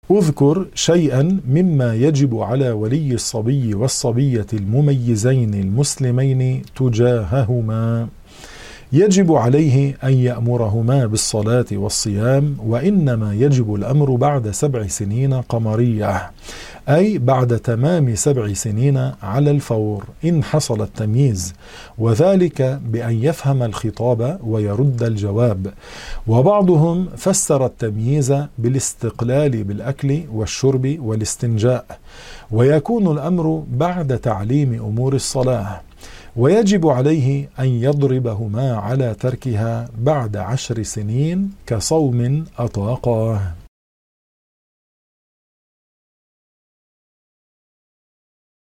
أذكر شيئا مما يجب على ولي الصبي والصبية المميزين المسلمين تجاههما. يجب عليه أن يأمرهما بالصلاة والصيام، وإنما يجب الأمر بعد 7 سنين قمرية، أي بعد تمام 7 سنين على الفور إن حصل التمييز، وذلك بأن يفهم الخطاب ويرد الجواب. وبعضهم فسر التمييز بالاستقلال بالأكل والشرب والاستنجاء، ويكون الأمر بعد تعليم أمور الصلاة. ويجب عليه أن يضربهما على تركها بعد 10 سنين كصوم أطاقاه.